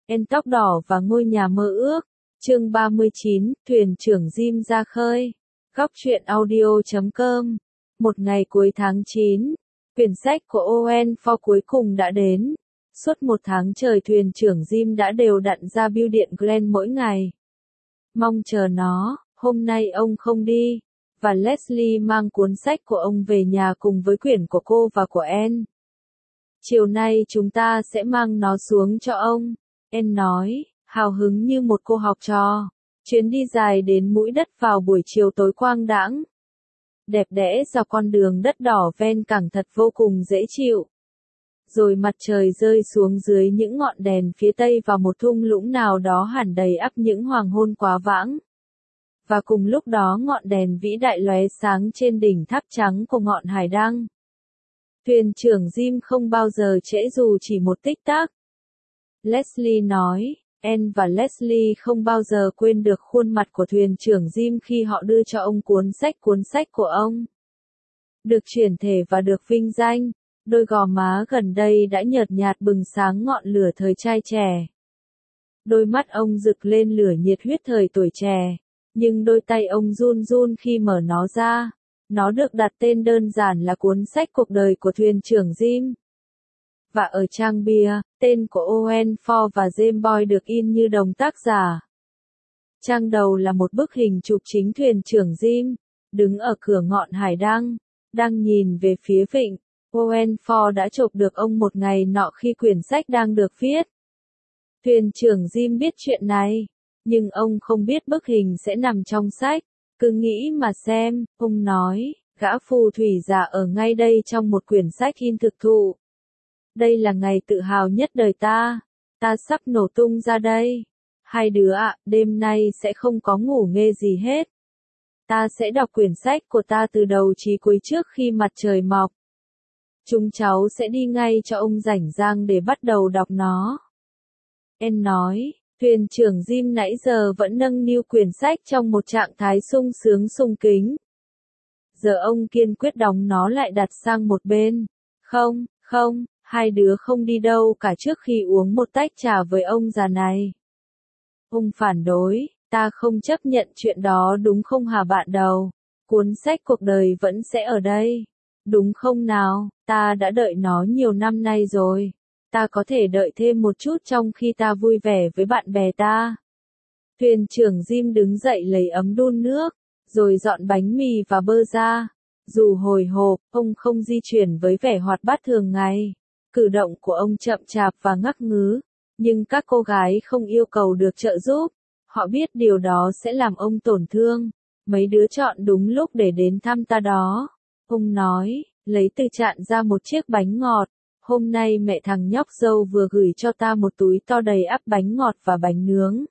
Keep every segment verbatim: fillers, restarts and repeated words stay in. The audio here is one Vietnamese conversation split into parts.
En tóc đỏ và ngôi nhà mơ ước. Chương ba mươi chín, thuyền trưởng Jim ra khơi. Góc truyện audio chấm com. Một ngày cuối tháng chín, quyển sách của Owen Ford cuối cùng đã đến. Suốt một tháng trời thuyền trưởng Jim đã đều đặn ra bưu điện Glen mỗi ngày. Mong chờ nó, hôm nay ông không đi, và Leslie mang cuốn sách của ông về nhà cùng với quyển của cô và của Anne. Chiều nay chúng ta sẽ mang nó xuống cho ông, Anne nói, hào hứng như một cô học trò. Chuyến đi dài đến mũi đất vào buổi chiều tối quang đãng. Đẹp đẽ dọc con đường đất đỏ ven cảng thật vô cùng dễ chịu. Rồi mặt trời rơi xuống dưới những ngọn đèn phía tây vào một thung lũng nào đó hẳn đầy ắp những hoàng hôn quá vãng. Và cùng lúc đó ngọn đèn vĩ đại lóe sáng trên đỉnh tháp trắng của ngọn hải đăng. Thuyền trưởng Jim không bao giờ trễ dù chỉ một tích tắc. Leslie nói, Anne và Leslie không bao giờ quên được khuôn mặt của thuyền trưởng Jim khi họ đưa cho ông cuốn sách cuốn sách của ông. Được chuyển thể và được vinh danh, đôi gò má gần đây đã nhợt nhạt bừng sáng ngọn lửa thời trai trẻ. Đôi mắt ông rực lên lửa nhiệt huyết thời tuổi trẻ, nhưng đôi tay ông run run khi mở nó ra. Nó được đặt tên đơn giản là cuốn sách cuộc đời của thuyền trưởng Jim. Và ở trang bìa, tên của Owen Ford và James Boy được in như đồng tác giả. Trang đầu là một bức hình chụp chính thuyền trưởng Jim, đứng ở cửa ngọn hải đăng, đang nhìn về phía vịnh. Owen Ford đã chụp được ông một ngày nọ khi quyển sách đang được viết. Thuyền trưởng Jim biết chuyện này, nhưng ông không biết bức hình sẽ nằm trong sách. Cứ nghĩ mà xem, ông nói, gã phù thủy giả ở ngay đây trong một quyển sách in thực thụ. Đây là ngày tự hào nhất đời ta, ta sắp nổ tung ra đây. Hai đứa ạ, đêm nay sẽ không có ngủ nghê gì hết. Ta sẽ đọc quyển sách của ta từ đầu chí cuối trước khi mặt trời mọc. Chúng cháu sẽ đi ngay cho ông rảnh rang để bắt đầu đọc nó. Anne nói. Thuyền trưởng Jim nãy giờ vẫn nâng niu quyển sách trong một trạng thái sung sướng sung kính. Giờ ông kiên quyết đóng nó lại đặt sang một bên. Không, không, hai đứa không đi đâu cả trước khi uống một tách trà với ông già này. Ông phản đối, ta không chấp nhận chuyện đó đúng không hả bạn đầu? Cuốn sách cuộc đời vẫn sẽ ở đây. Đúng không nào, ta đã đợi nó nhiều năm nay rồi. Ta có thể đợi thêm một chút trong khi ta vui vẻ với bạn bè ta. Thuyền trưởng Jim đứng dậy lấy ấm đun nước, rồi dọn bánh mì và bơ ra. Dù hồi hộp, ông không di chuyển với vẻ hoạt bát thường ngày. Cử động của ông chậm chạp và ngắc ngứ. Nhưng các cô gái không yêu cầu được trợ giúp. Họ biết điều đó sẽ làm ông tổn thương. Mấy đứa chọn đúng lúc để đến thăm ta đó. Ông nói, lấy từ chạn ra một chiếc bánh ngọt. Hôm nay mẹ thằng nhóc dâu vừa gửi cho ta một túi to đầy ắp bánh ngọt và bánh nướng.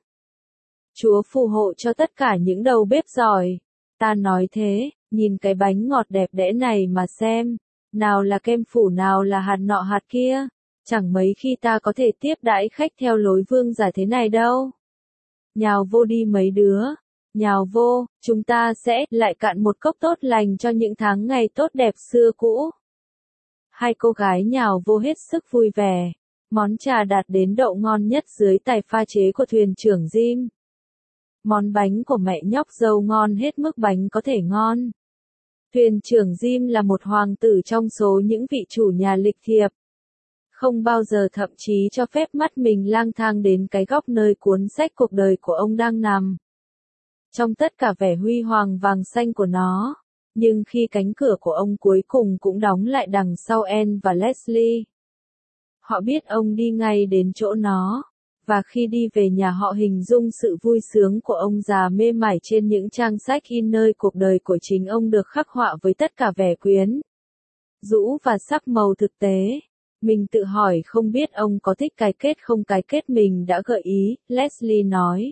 Chúa phù hộ cho tất cả những đầu bếp giỏi. Ta nói thế, nhìn cái bánh ngọt đẹp đẽ này mà xem. Nào là kem phủ nào là hạt nọ hạt kia. Chẳng mấy khi ta có thể tiếp đãi khách theo lối vương giả thế này đâu. Nhào vô đi mấy đứa. Nhào vô, chúng ta sẽ lại cạn một cốc tốt lành cho những tháng ngày tốt đẹp xưa cũ. Hai cô gái nhào vô hết sức vui vẻ. Món trà đạt đến độ ngon nhất dưới tài pha chế của thuyền trưởng Jim. Món bánh của mẹ nhóc dâu ngon hết mức bánh có thể ngon. Thuyền trưởng Jim là một hoàng tử trong số những vị chủ nhà lịch thiệp. Không bao giờ thậm chí cho phép mắt mình lang thang đến cái góc nơi cuốn sách cuộc đời của ông đang nằm. Trong tất cả vẻ huy hoàng vàng xanh của nó. Nhưng khi cánh cửa của ông cuối cùng cũng đóng lại đằng sau Anne và Leslie. Họ biết ông đi ngay đến chỗ nó. Và khi đi về nhà họ hình dung sự vui sướng của ông già mê mải trên những trang sách in nơi cuộc đời của chính ông được khắc họa với tất cả vẻ quyến rũ và sắc màu thực tế. Mình tự hỏi không biết ông có thích cái kết không cái kết mình đã gợi ý, Leslie nói.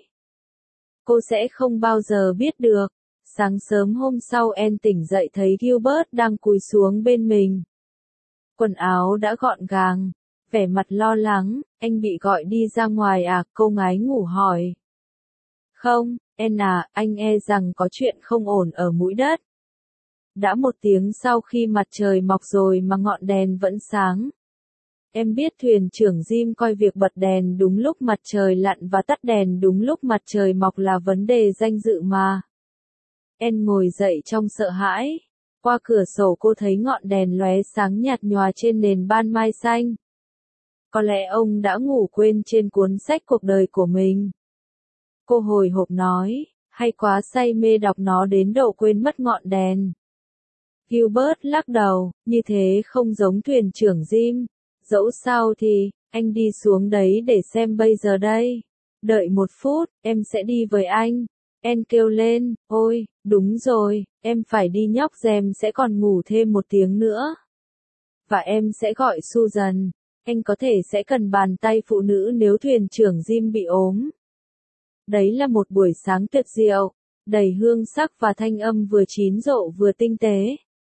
Cô sẽ không bao giờ biết được. Sáng sớm hôm sau Anne tỉnh dậy thấy Gilbert đang cúi xuống bên mình. Quần áo đã gọn gàng, vẻ mặt lo lắng, anh bị gọi đi ra ngoài à, cô ngái ngủ hỏi. Không, Anne à, anh e rằng có chuyện không ổn ở mũi đất. Đã một tiếng sau khi mặt trời mọc rồi mà ngọn đèn vẫn sáng. Em biết thuyền trưởng Jim coi việc bật đèn đúng lúc mặt trời lặn và tắt đèn đúng lúc mặt trời mọc là vấn đề danh dự mà. Anne ngồi dậy trong sợ hãi. Qua cửa sổ cô thấy ngọn đèn lóe sáng nhạt nhòa trên nền ban mai xanh. Có lẽ ông đã ngủ quên trên cuốn sách cuộc đời của mình. Cô hồi hộp nói, hay quá say mê đọc nó đến độ quên mất ngọn đèn. Gilbert lắc đầu, như thế không giống thuyền trưởng Jim. Dẫu sao thì, anh đi xuống đấy để xem bây giờ đây. Đợi một phút, em sẽ đi với anh. Anne kêu lên, ôi, đúng rồi, em phải đi nhóc rèm sẽ còn ngủ thêm một tiếng nữa. Và em sẽ gọi Susan. Anh có thể sẽ cần bàn tay phụ nữ nếu thuyền trưởng Jim bị ốm. Đấy là một buổi sáng tuyệt diệu, đầy hương sắc và thanh âm vừa chín rộ vừa tinh tế.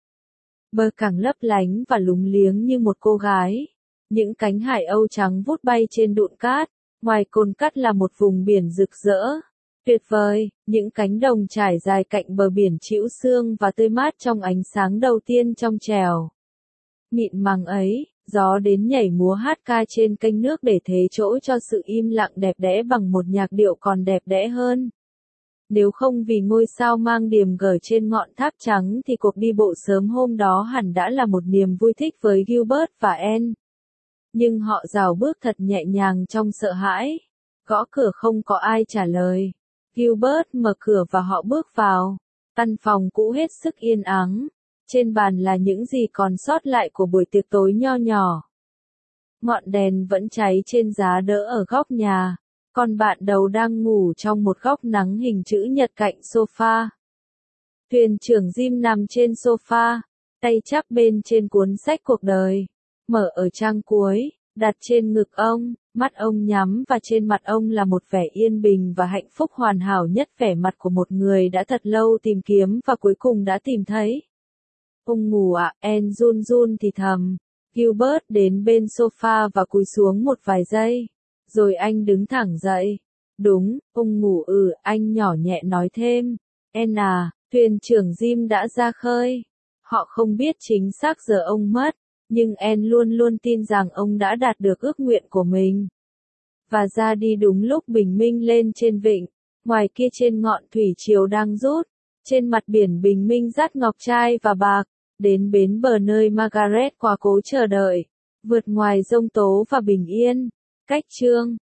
Bờ cảng lấp lánh và lúng liếng như một cô gái. Những cánh hải âu trắng vút bay trên đụn cát, ngoài cồn cát là một vùng biển rực rỡ. Tuyệt vời, những cánh đồng trải dài cạnh bờ biển trĩu sương và tươi mát trong ánh sáng đầu tiên trong trèo. Mịn màng ấy, gió đến nhảy múa hát ca trên kênh nước để thế chỗ cho sự im lặng đẹp đẽ bằng một nhạc điệu còn đẹp đẽ hơn. Nếu không vì ngôi sao mang điểm gở trên ngọn tháp trắng thì cuộc đi bộ sớm hôm đó hẳn đã là một niềm vui thích với Gilbert và Anne. Nhưng họ rảo bước thật nhẹ nhàng trong sợ hãi. Gõ cửa không có ai trả lời. Gilbert mở cửa và họ bước vào. Căn phòng cũ hết sức yên ắng. Trên bàn là những gì còn sót lại của buổi tiệc tối nho nhỏ. Ngọn đèn vẫn cháy trên giá đỡ ở góc nhà. Còn bạn đầu đang ngủ trong một góc nắng hình chữ nhật cạnh sofa. Thuyền trưởng Jim nằm trên sofa, tay chắp bên trên cuốn sách cuộc đời. Mở ở trang cuối, đặt trên ngực ông, mắt ông nhắm và trên mặt ông là một vẻ yên bình và hạnh phúc hoàn hảo nhất, vẻ mặt của một người đã thật lâu tìm kiếm và cuối cùng đã tìm thấy. Ông ngủ ạ, à? Anne run run thì thầm. Gilbert đến bên sofa và cúi xuống một vài giây. Rồi anh đứng thẳng dậy. Đúng, ông ngủ ừ, anh nhỏ nhẹ nói thêm. Anne à, thuyền trưởng Jim đã ra khơi. Họ không biết chính xác giờ ông mất, nhưng Anne luôn luôn tin rằng ông đã đạt được ước nguyện của mình. Và ra đi đúng lúc bình minh lên trên vịnh, ngoài kia trên ngọn thủy triều đang rút, trên mặt biển bình minh dắt ngọc trai và bạc, đến bến bờ nơi Margaret quá cố chờ đợi, vượt ngoài giông tố và bình yên. Cách chương